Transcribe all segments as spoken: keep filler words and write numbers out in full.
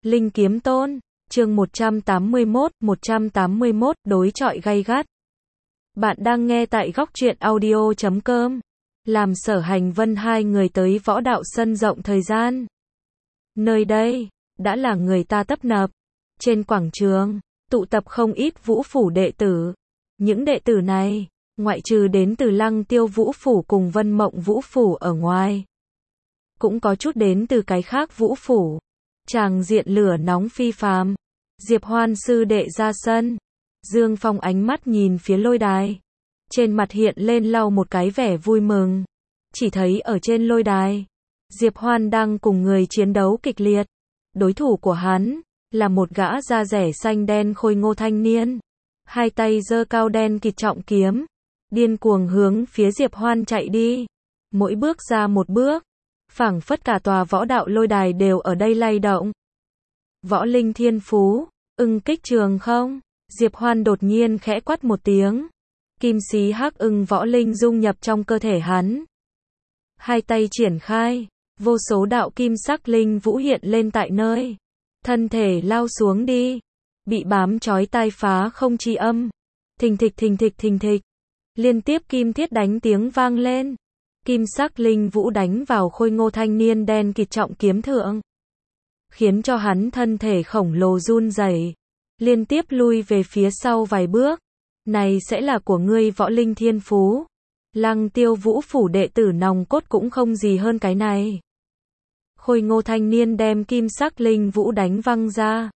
Linh Kiếm Tôn, chương một trăm tám mươi mốt, một trăm tám mươi mốt, đối chọi gay gắt. Bạn đang nghe tại góc truyện audio chấm com. Làm Sở Hành Vân hai người tới võ đạo sân rộng thời gian. Nơi đây, đã là người ta tấp nập. Trên quảng trường, tụ tập không ít vũ phủ đệ tử. Những đệ tử này, ngoại trừ đến từ Lăng Tiêu Vũ Phủ cùng Vân Mộng Vũ Phủ ở ngoài, cũng có chút đến từ cái khác vũ phủ. Tràng diện lửa nóng phi phàm. Diệp Hoan sư đệ ra sân. Dương Phong ánh mắt nhìn phía lôi đài. Trên mặt hiện lên lau một cái vẻ vui mừng. Chỉ thấy ở trên lôi đài, Diệp Hoan đang cùng người chiến đấu kịch liệt. Đối thủ của hắn là một gã da rẻ xanh đen khôi ngô thanh niên. Hai tay giơ cao đen kịt trọng kiếm, điên cuồng hướng phía Diệp Hoan chạy đi. Mỗi bước ra một bước, phảng phất cả tòa võ đạo lôi đài đều ở đây lay động. Võ linh thiên phú, ưng kích trường không? Diệp Hoan đột nhiên khẽ quát một tiếng. Kim xí hắc ưng võ linh dung nhập trong cơ thể hắn. Hai tay triển khai, vô số đạo kim sắc linh vũ hiện lên tại nơi. Thân thể lao xuống đi, bị bám chói tai phá không chi âm. Thình thịch thình thịch thình thịch. Liên tiếp kim thiết đánh tiếng vang lên. Kim sắc linh vũ đánh vào khôi ngô thanh niên đen kịt trọng kiếm thượng, khiến cho hắn thân thể khổng lồ run rẩy, liên tiếp lui về phía sau vài bước. Này sẽ là của ngươi võ linh thiên phú. Lăng Tiêu Vũ Phủ đệ tử nòng cốt cũng không gì hơn cái này. Khôi ngô thanh niên đem kim sắc linh vũ đánh văng ra.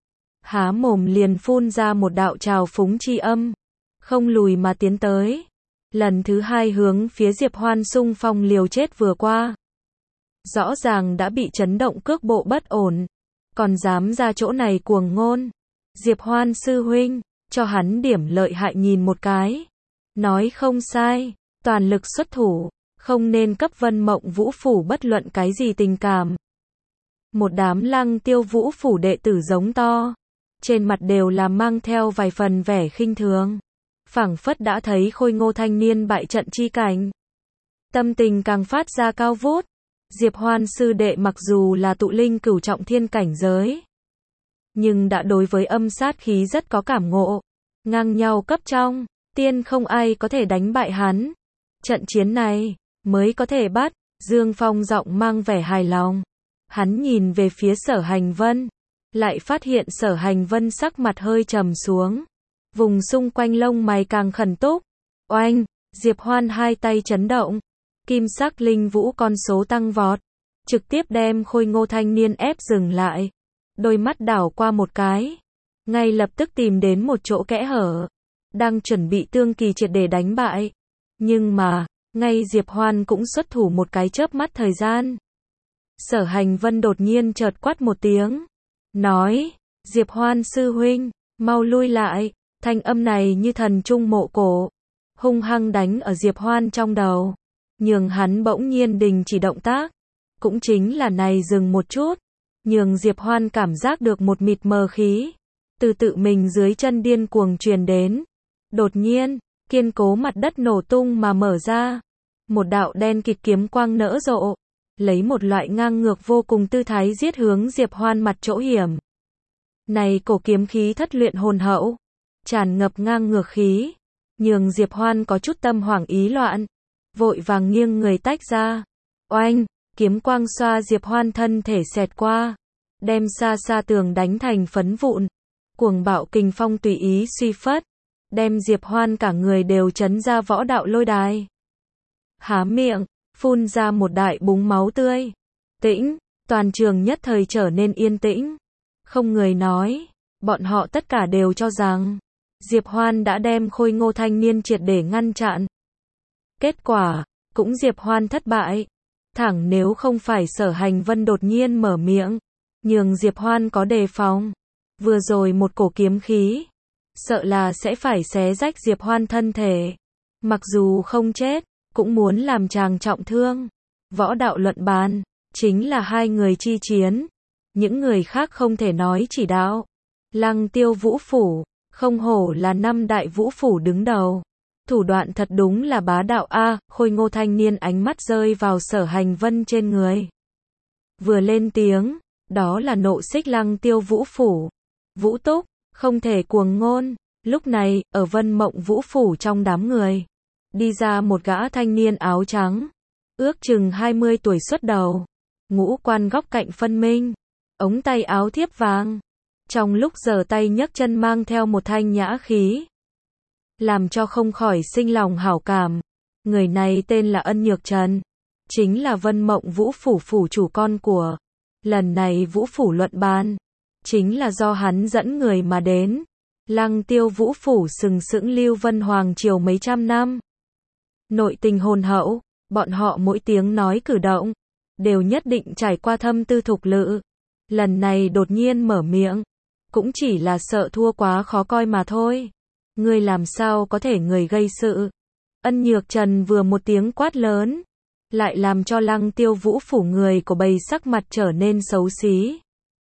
Há mồm liền phun ra một đạo trào phúng chi âm, không lùi mà tiến tới. Lần thứ hai hướng phía Diệp Hoan xung phong liều chết vừa qua. Rõ ràng đã bị chấn động cước bộ bất ổn, còn dám ra chỗ này cuồng ngôn. Diệp Hoan sư huynh, cho hắn điểm lợi hại nhìn một cái. Nói không sai, toàn lực xuất thủ, không nên cấp Vân Mộng Vũ Phủ bất luận cái gì tình cảm. Một đám Lăng Tiêu Vũ Phủ đệ tử giống to, trên mặt đều là mang theo vài phần vẻ khinh thường. Phảng phất đã thấy khôi ngô thanh niên bại trận chi cảnh. Tâm tình càng phát ra cao vút. Diệp Hoan sư đệ mặc dù là tụ linh cửu trọng thiên cảnh giới, nhưng đã đối với âm sát khí rất có cảm ngộ. Ngang nhau cấp trong, tiên không ai có thể đánh bại hắn. Trận chiến này, mới có thể bắt. Dương Phong giọng mang vẻ hài lòng. Hắn nhìn về phía Sở Hành Vân, lại phát hiện Sở Hành Vân sắc mặt hơi trầm xuống. Vùng xung quanh lông mày càng khẩn túc. Oanh, Diệp Hoan hai tay chấn động. Kim sắc linh vũ con số tăng vọt, trực tiếp đem khôi ngô thanh niên ép dừng lại. Đôi mắt đảo qua một cái, ngay lập tức tìm đến một chỗ kẽ hở, đang chuẩn bị tương kỳ triệt để đánh bại. Nhưng mà, ngay Diệp Hoan cũng xuất thủ một cái chớp mắt thời gian. Sở Hành Vân đột nhiên chợt quát một tiếng, nói, Diệp Hoan sư huynh, mau lui lại. Thanh âm này như thần trung mộ cổ, hung hăng đánh ở Diệp Hoan trong đầu, nhường hắn bỗng nhiên đình chỉ động tác. Cũng chính là này dừng một chút, nhường Diệp Hoan cảm giác được một mịt mờ khí từ tự mình dưới chân điên cuồng truyền đến. Đột nhiên, kiên cố mặt đất nổ tung mà mở ra, một đạo đen kịt kiếm quang nở rộ, lấy một loại ngang ngược vô cùng tư thái giết hướng Diệp Hoan mặt chỗ hiểm. Này cổ kiếm khí thất luyện hồn hậu, tràn ngập ngang ngược khí, nhường Diệp Hoan có chút tâm hoảng ý loạn, vội vàng nghiêng người tách ra. Oanh, kiếm quang xoa Diệp Hoan thân thể xẹt qua, đem xa xa tường đánh thành phấn vụn. Cuồng bạo kình phong tùy ý suy phất, đem Diệp Hoan cả người đều chấn ra võ đạo lôi đài. Há miệng, phun ra một đại búng máu tươi. Tĩnh, toàn trường nhất thời trở nên yên tĩnh. Không người nói, bọn họ tất cả đều cho rằng Diệp Hoan đã đem khôi ngô thanh niên triệt để ngăn chặn. Kết quả, cũng Diệp Hoan thất bại. Thẳng nếu không phải Sở Hành Vân đột nhiên mở miệng, nhường Diệp Hoan có đề phòng. Vừa rồi một cổ kiếm khí, sợ là sẽ phải xé rách Diệp Hoan thân thể. Mặc dù không chết, cũng muốn làm chàng trọng thương. Võ đạo luận bàn, chính là hai người chi chiến. Những người khác không thể nói chỉ đạo. Lăng Tiêu Vũ Phủ, không hổ là năm đại vũ phủ đứng đầu. Thủ đoạn thật đúng là bá đạo a. Khôi ngô thanh niên ánh mắt rơi vào Sở Hành Vân trên người. Vừa lên tiếng, đó là nộ xích Lăng Tiêu Vũ Phủ. Vũ Túc, không thể cuồng ngôn. Lúc này, ở Vân Mộng Vũ Phủ trong đám người, đi ra một gã thanh niên áo trắng, ước chừng hai mươi tuổi xuất đầu, ngũ quan góc cạnh phân minh, ống tay áo thiếp vàng, trong lúc giở tay nhấc chân mang theo một thanh nhã khí, làm cho không khỏi sinh lòng hảo cảm. Người này tên là Ân Nhược Trần, chính là Vân Mộng Vũ Phủ phủ chủ con của. Lần này Vũ Phủ luận bàn, chính là do hắn dẫn người mà đến. Lăng Tiêu Vũ Phủ sừng sững Lưu Vân Hoàng triều mấy trăm năm. Nội tình hồn hậu, bọn họ mỗi tiếng nói cử động, đều nhất định trải qua thâm tư thục lự. Lần này đột nhiên mở miệng, cũng chỉ là sợ thua quá khó coi mà thôi. Ngươi làm sao có thể người gây sự. Ân Nhược Trần vừa một tiếng quát lớn, lại làm cho Lăng Tiêu Vũ Phủ người của bầy sắc mặt trở nên xấu xí.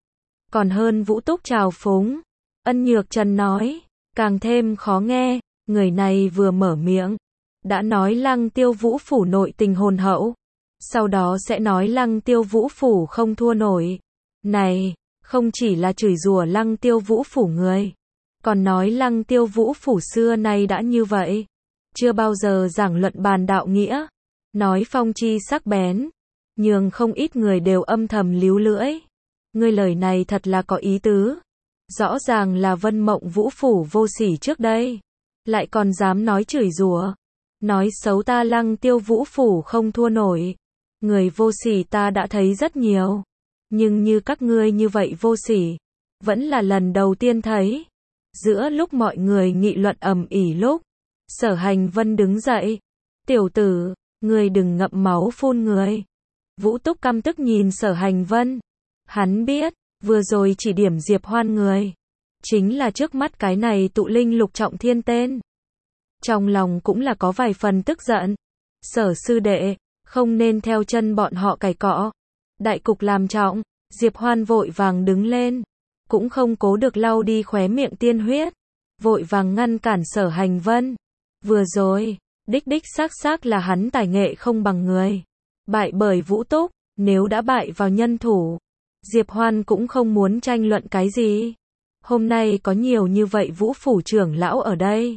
Còn hơn Vũ Túc trào phúng. Ân Nhược Trần nói, càng thêm khó nghe. Người này vừa mở miệng, đã nói Lăng Tiêu Vũ Phủ nội tình hồn hậu, sau đó sẽ nói Lăng Tiêu Vũ Phủ không thua nổi. Này, không chỉ là chửi rủa Lăng Tiêu Vũ Phủ người, còn nói Lăng Tiêu Vũ Phủ xưa nay đã như vậy, chưa bao giờ giảng luận bàn đạo nghĩa, nói phong chi sắc bén, nhường không ít người đều âm thầm líu lưỡi. Ngươi lời này thật là có ý tứ, rõ ràng là Vân Mộng Vũ Phủ vô sỉ trước đây, lại còn dám nói chửi rủa, nói xấu ta Lăng Tiêu Vũ Phủ không thua nổi. Người vô sỉ ta đã thấy rất nhiều, nhưng như các ngươi như vậy vô sỉ, vẫn là lần đầu tiên thấy. Giữa lúc mọi người nghị luận ầm ĩ lúc, Sở Hành Vân đứng dậy. Tiểu tử, ngươi đừng ngậm máu phun người. Vũ Túc căm tức nhìn Sở Hành Vân. Hắn biết, vừa rồi chỉ điểm Diệp Hoan người, chính là trước mắt cái này tụ linh lục trọng thiên tên. Trong lòng cũng là có vài phần tức giận. Sở sư đệ, không nên theo chân bọn họ cày cọ. Đại cục làm trọng. Diệp Hoan vội vàng đứng lên, cũng không cố được lau đi khóe miệng tiên huyết, vội vàng ngăn cản Sở Hành Vân. Vừa rồi, đích đích xác xác là hắn tài nghệ không bằng người, bại bởi Vũ Túc. Nếu đã bại vào nhân thủ, Diệp Hoan cũng không muốn tranh luận cái gì. Hôm nay có nhiều như vậy Vũ Phủ trưởng lão ở đây,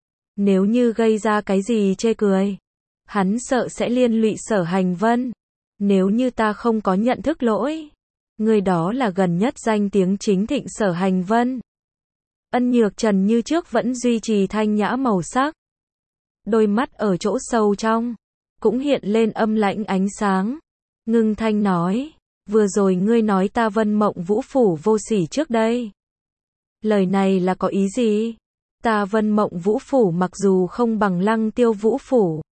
nếu như gây ra cái gì chê cười, hắn sợ sẽ liên lụy Sở Hành Vân. Nếu như ta không có nhận thức lỗi, người đó là gần nhất danh tiếng chính thịnh Sở Hành Vân. Ân Nhược Trần như trước vẫn duy trì thanh nhã màu sắc, đôi mắt ở chỗ sâu trong cũng hiện lên âm lãnh ánh sáng, ngưng thanh nói, vừa rồi ngươi nói ta Vân Mộng Vũ Phủ vô sỉ trước đây, lời này là có ý gì? Ta Vân Mộng Vũ Phủ mặc dù không bằng Lăng Tiêu Vũ Phủ,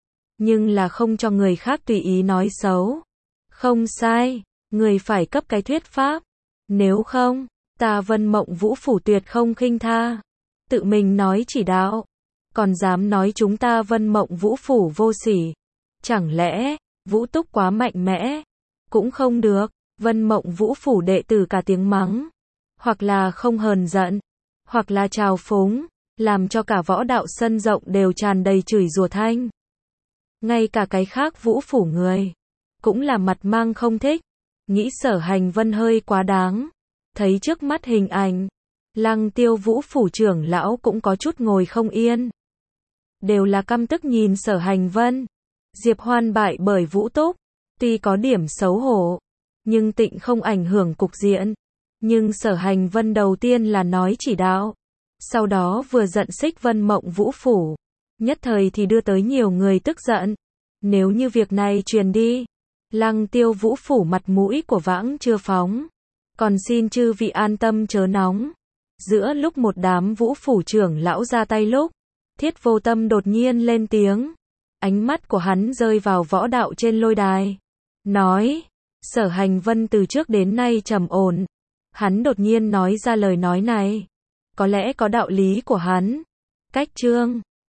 nhưng là không cho người khác tùy ý nói xấu. Không sai, người phải cấp cái thuyết pháp, nếu không, ta Vân Mộng Vũ Phủ tuyệt không khinh tha. Tự mình nói chỉ đạo, còn dám nói chúng ta Vân Mộng Vũ Phủ vô sỉ. Chẳng lẽ, Vũ Túc quá mạnh mẽ? Cũng không được. Vân Mộng Vũ Phủ đệ tử cả tiếng mắng, hoặc là không hờn giận, hoặc là trào phúng, làm cho cả võ đạo sân rộng đều tràn đầy chửi rủa thanh. Ngay cả cái khác Vũ Phủ người cũng là mặt mang không thích, nghĩ Sở Hành Vân hơi quá đáng. Thấy trước mắt hình ảnh, Lăng Tiêu Vũ Phủ trưởng lão cũng có chút ngồi không yên, đều là căm tức nhìn Sở Hành Vân. Diệp Hoan bại bởi Vũ Túc, tuy có điểm xấu hổ, nhưng tịnh không ảnh hưởng cục diện. Nhưng Sở Hành Vân đầu tiên là nói chỉ đạo, sau đó vừa giận xích Vân Mộng Vũ Phủ, nhất thời thì đưa tới nhiều người tức giận. Nếu như việc này truyền đi, Lăng Tiêu Vũ Phủ mặt mũi của vãng chưa phóng, còn xin chư vị an tâm chớ nóng. Giữa lúc một đám Vũ Phủ trưởng lão ra tay lúc, Thiết Vô Tâm đột nhiên lên tiếng, ánh mắt của hắn rơi vào võ đạo trên lôi đài, nói, Sở Hành Vân từ trước đến nay trầm ổn, hắn đột nhiên nói ra lời nói này, có lẽ có đạo lý của hắn. Cách chương